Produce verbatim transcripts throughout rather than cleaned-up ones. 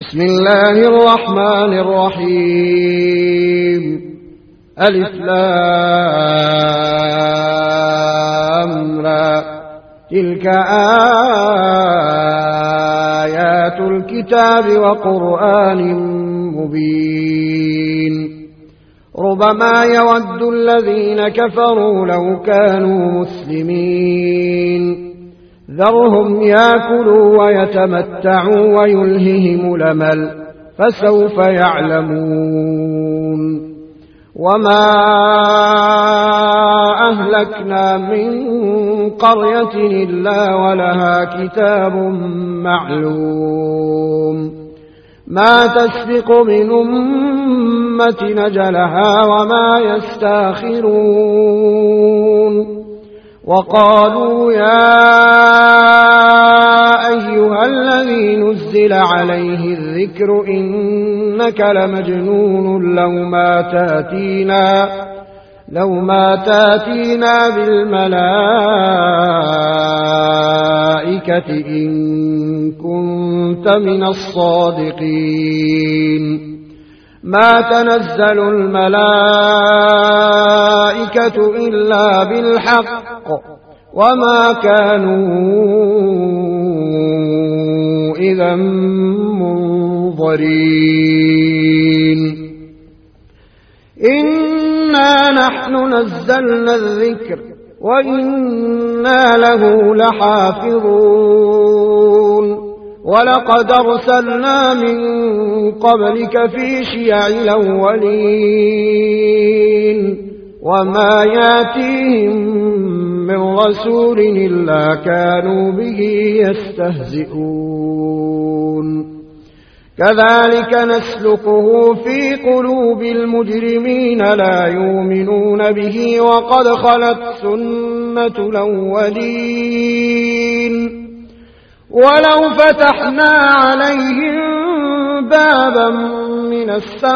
بسم الله الرحمن الرحيم ألف لام را تلك آيات الكتاب وقرآن مبين ربما يود الذين كفروا لو كانوا مسلمين ذرهم يأكلوا ويتمتعوا ويلههم الأمل فسوف يعلمون وما أهلكنا من قرية إلا ولها كتاب معلوم ما تسبق من أمة نجلها وما يستاخرون وقالوا يا أيها الذي نزل عليه الذكر إنك لمجنون لو ما تاتينا لو ما تاتينا بالملائكة إن كنت من الصادقين ما تنزل الملائكة إلا بالحق وما كانوا إذا منظرين إنا نحن نزلنا الذكر وإنا له لحافظون ولقد أرسلنا من قبلك في شيع الأولين وما ياتيهم من رسول إلا كانوا به يستهزئون كذلك نسلكه في قلوب المجرمين لا يؤمنون به وقد خلت سنة الأولين ولو فتحنا عليهم بابا من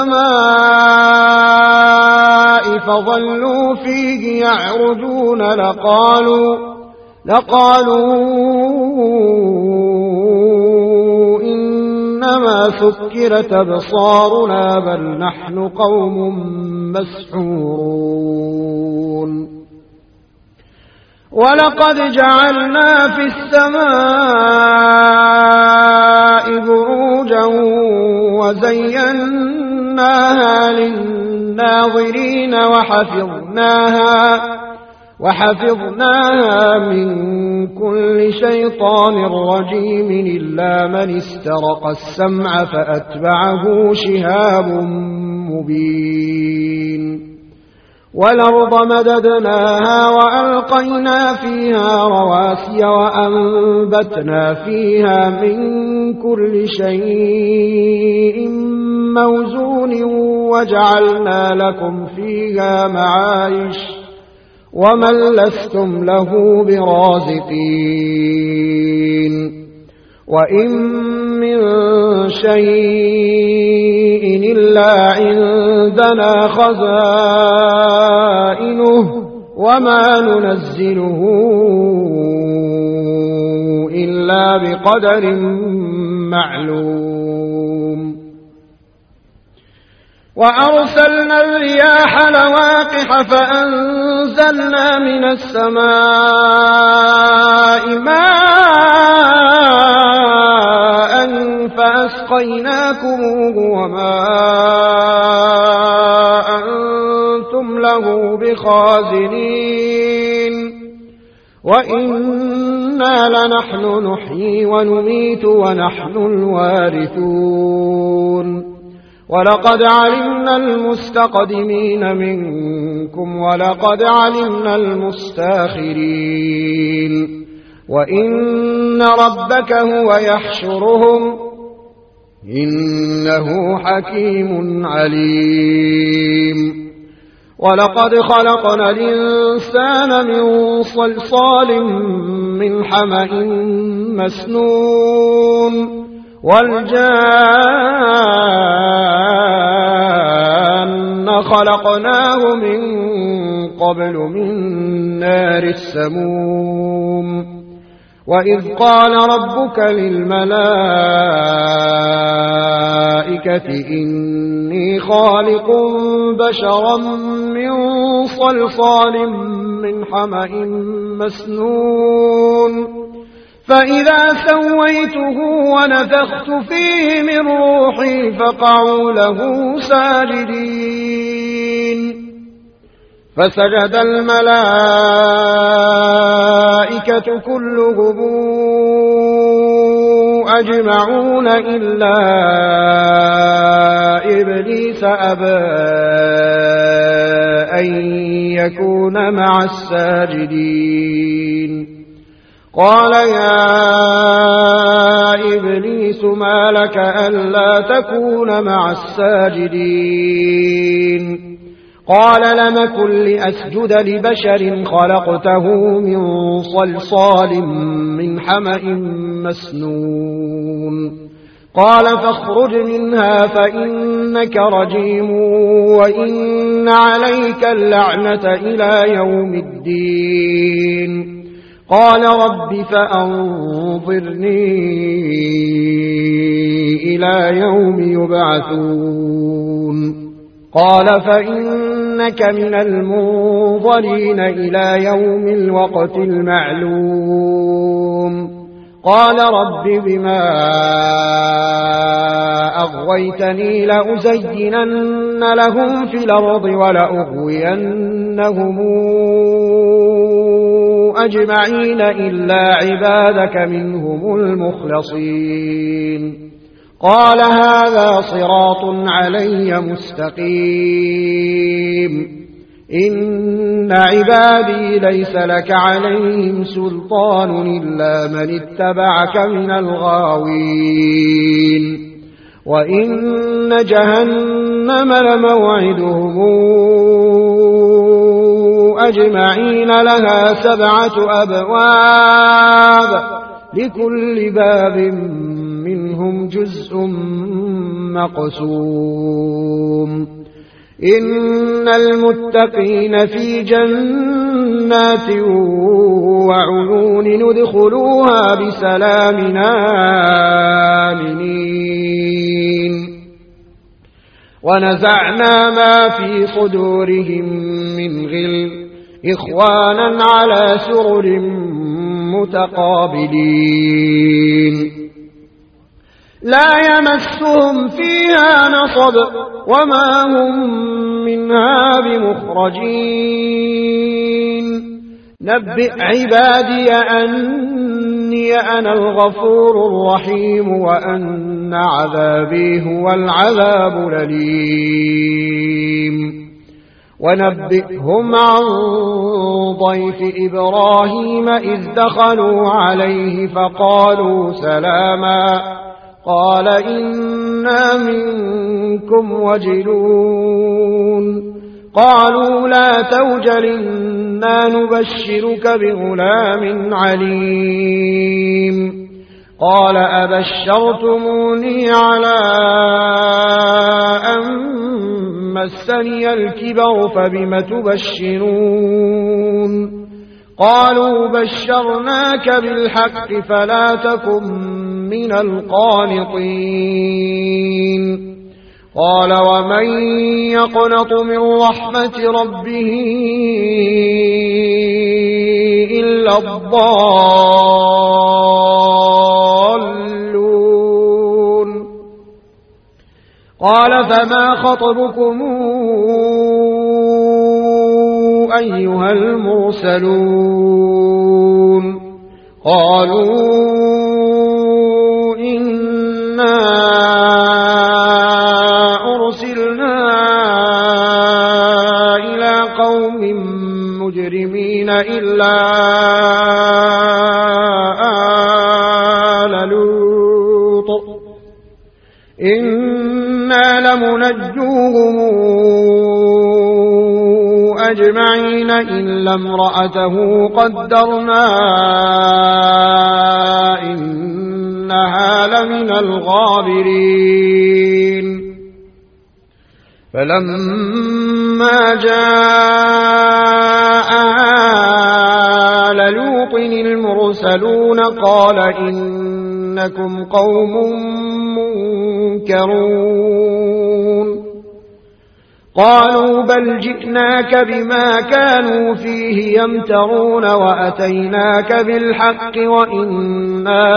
السماء فظلوا فيه يعرجون لقالوا, لقالوا إنما سكرت أبصارنا بل نحن قوم مسحورون ولقد جعلنا في السماء بروجا وزيناها للناظرين وحفظناها, وحفظناها من كل شيطان رجيم إلا من استرق السمع فأتبعه شهاب مبين والأرض مددناها وألقينا فيها رواسي وأنبتنا فيها من كل شيء موزون وجعلنا لكم فيها معايش ومن لستم له برازقين وإن من شيء إلا عندنا خزائنه وما ننزله إلا بقدر معلوم وأرسلنا الرياح لواقح فأنزلنا من السماء ماء فأسقيناكموه وما أنتم له بخازنين وإنا لنحن نحيي ونميت ونحن الوارثون ولقد علمنا المستقدمين منكم ولقد علمنا المستاخرين وإن ربك هو يحشرهم إنه حكيم عليم ولقد خلقنا الإنسان من صلصال من حمأ مسنون والجان خلقناه من قبل من نار السموم وإذ قال ربك للملائكة الملائكة إني خالق بشرا من صلصال من حمأ مسنون فإذا سويته ونفخت فيه من روحي فقعوا له ساجدين فسجد الملائكة كلهم أجمعون إلا إبليس أبى أن يكون مع الساجدين قال يا إبليس ما لك ألا تكون مع الساجدين قال لم كن لأسجد لبشر خلقته من صلصال من حمأ مسنون قال فاخرج منها فإنك رجيم وإن عليك اللعنة إلى يوم الدين قال رب فأنظرني إلى يوم يبعثون قال فإنك من المنظرين إلى يوم الوقت المعلوم قال رب بما أغويتني لأزينن لهم في الأرض ولأغوينهم أجمعين إلا عبادك منهم المخلصين قال هذا صراط علي مستقيم إن عبادي ليس لك عليهم سلطان إلا من اتبعك من الغاوين وإن جهنم لموعدهم أجمعين لها سبعة أبواب لكل باب منهم جزء مقسوم إن المتقين في جنات وعيون ندخلوها بسلام آمنين ونزعنا ما في صدورهم من غل إخوانا على سرر متقابلين لا يمسهم فيها نصب وما هم منها بمخرجين نبئ عبادي أني أنا الغفور الرحيم وأن عذابي هو العذاب الأليم ونبئهم عن ضيف إبراهيم إذ دخلوا عليه فقالوا سلاما قال إنا منكم وجلون قالوا لا توجل إنا نبشرك بغلام عليم قال أبشرتموني على أن مسني الكبر فبم تبشرون قالوا بشرناك بالحق فلا تكن من القانطين قال ومن يقنط من رحمة ربه إلا الضالون قال فما خطبكم أيها المرسلون قالوا إنا أرسلنا إلى قوم مجرمين إلا آل لوط إنا لمنجوهم أجمعين إلا امرأته قدرنا إنها لمن الغابرين فلما جاء آل لوط المرسلون قال إنكم قوم ينكرون قالوا بل جئناك بما كانوا فيه يمترون وأتيناك بالحق وإنا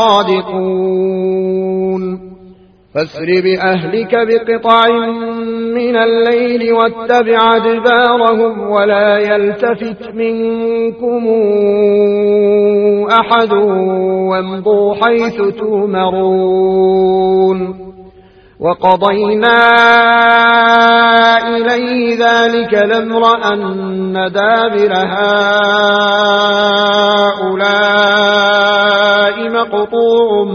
لصادقون فاسر بأهلك بقطع من الليل واتبع أدبارهم ولا يلتفت منكم أحد وامضوا حيث تؤمرون وقضينا إليه ذلك الأمر أن دابر هؤلاء مقطوع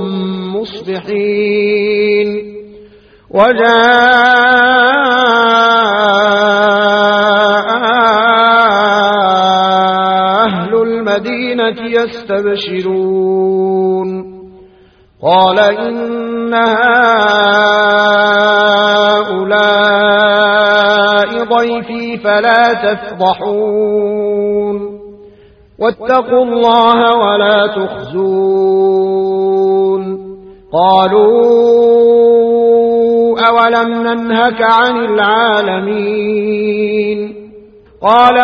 مصبحين وجاء أهل المدينة يستبشرون قال إن هؤلاء ضيفي فلا تفضحون واتقوا الله ولا تخزون قالوا أولم ننهك عن العالمين قال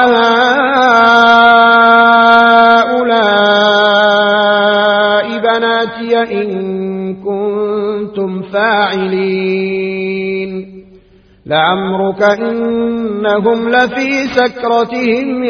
هؤلاء بناتي إن كنتم فاعلين لعمرك إنهم لفي سكرتهم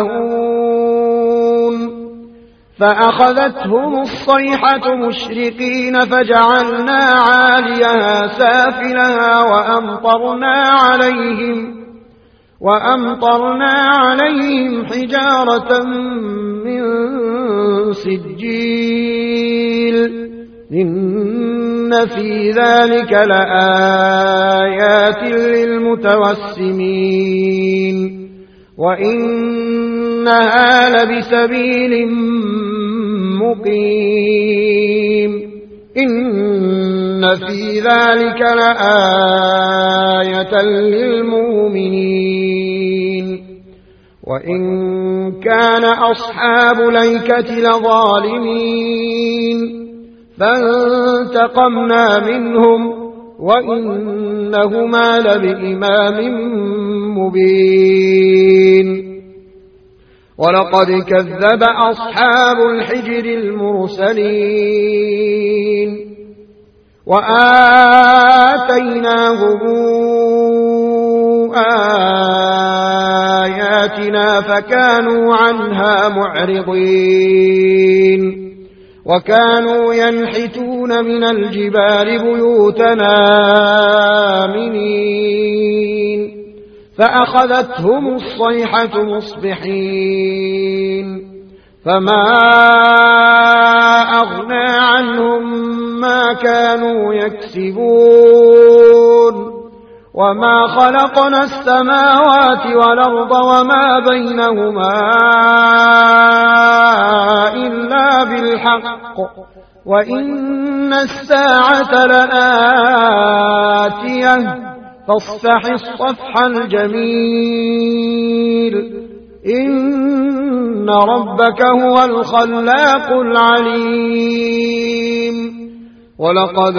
يعمهون فأخذتهم الصيحة مشرقين فجعلنا عاليها سافلها وأمطرنا عليهم وأمطرنا عليهم حجارة من سجيل إن في ذلك لآيات للمتوسمين وإنها لبسبيل مقيم إن في ذلك لآية للمؤمنين وإن كان أصحاب الأيكة لظالمين فانتقمنا منهم وإنهما لبإمام مبين ولقد كذب أصحاب الحجر المرسلين وآتيناهم آياتنا فكانوا عنها معرضين وكانوا ينحتون من الجبال بيوتنا آمنين فأخذتهم الصيحة مصبحين فما أغنى عنهم ما كانوا يكسبون وما خلقنا السماوات والأرض وما بينهما إلا بالحق وإن الساعة لآتية فاصفح الصفح الجميل إن ربك هو الخلاق العليم ولقد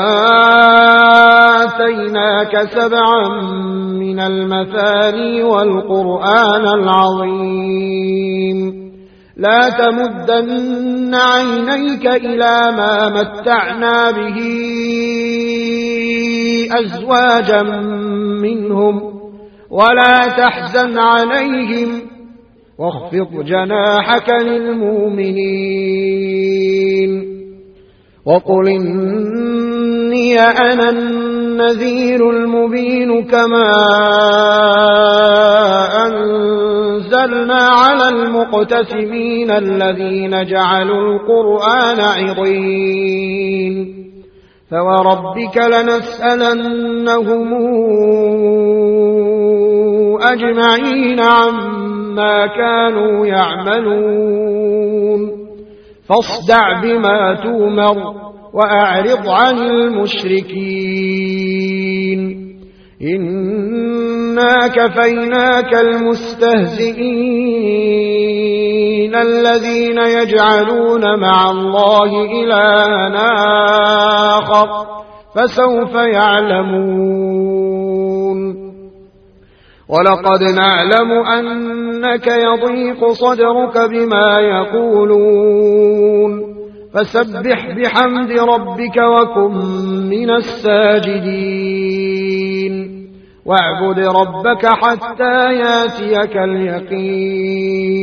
آتيناك سبعا من المثاني والقرآن العظيم لا تمدن عينيك إلى ما متعنا به أزواجا منهم ولا تحزن عليهم واخفض جناحك للمؤمنين وقل إني أنا النذير المبين كما أنزلنا على المقتسمين الذين جعلوا القرآن عضين فوربك لنسألنهم أجمعين عما كانوا يعملون فاصدع بما تؤمر وأعرض عن المشركين إنا كفيناك المستهزئين الذين يجعلون مع الله إلها آخر فسوف يعلمون ولقد نعلم أنك يضيق صدرك بما يقولون فسبح بحمد ربك وكن من الساجدين واعبد ربك حتى ياتيك اليقين